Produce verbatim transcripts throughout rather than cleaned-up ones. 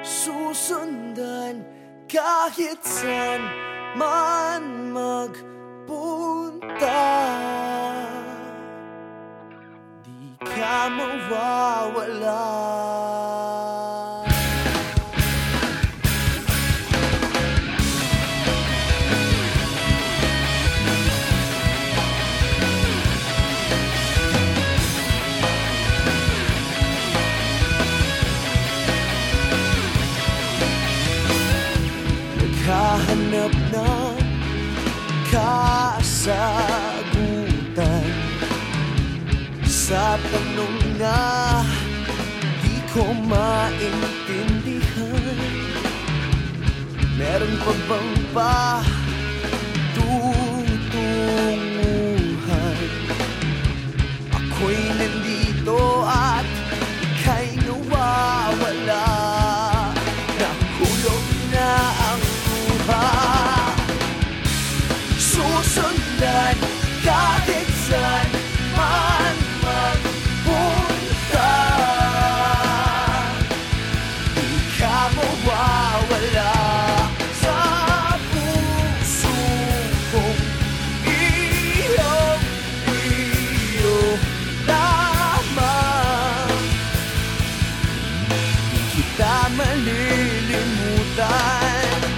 susundan kahit saan man magpunta. Di ka mawawala. Naghahanap ng kasagutan sa tanong na di ko maintindihan. Meron pa bang patutunguhan? Ako'y nandito at ika'y nawawala. Nahulog na ang susundan kahit saan man magpunta. Di ka mawawala sa puso kong iyong iyo lamang. Di kita malilimutan.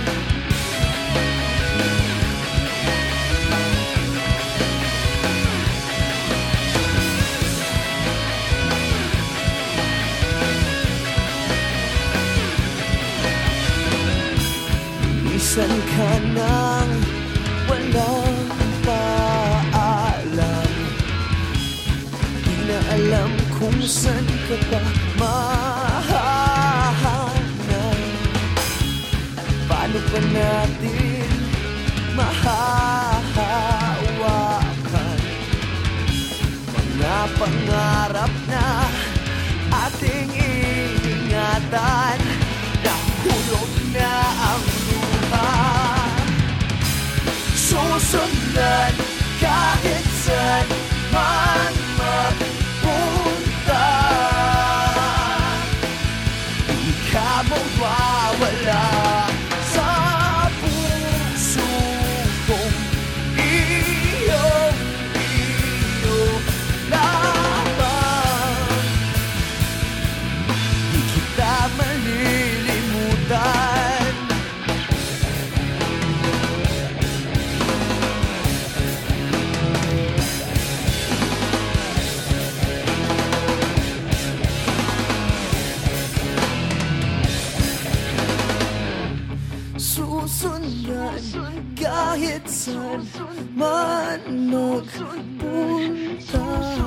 Minsan ka nang walang paalam. Di na alam kung saan ka ba mahahanap. Paano pa natin mahahawakan mga pangarap na ating ingatan? Nahulog na ang susundan kahit saan man magpunta. Di ka mawawala sa puso kong iyong iyo lamang. Di kita malilimutan. Susundan kahit saan man magpunta.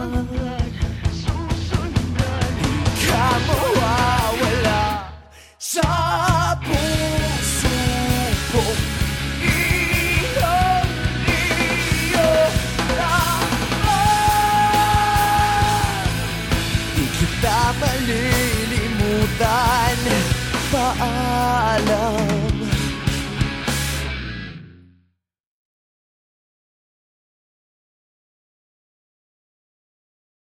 Di ka mawawala sa puso kong iyong iyo lamang. Di kita malilimutan. Paalam.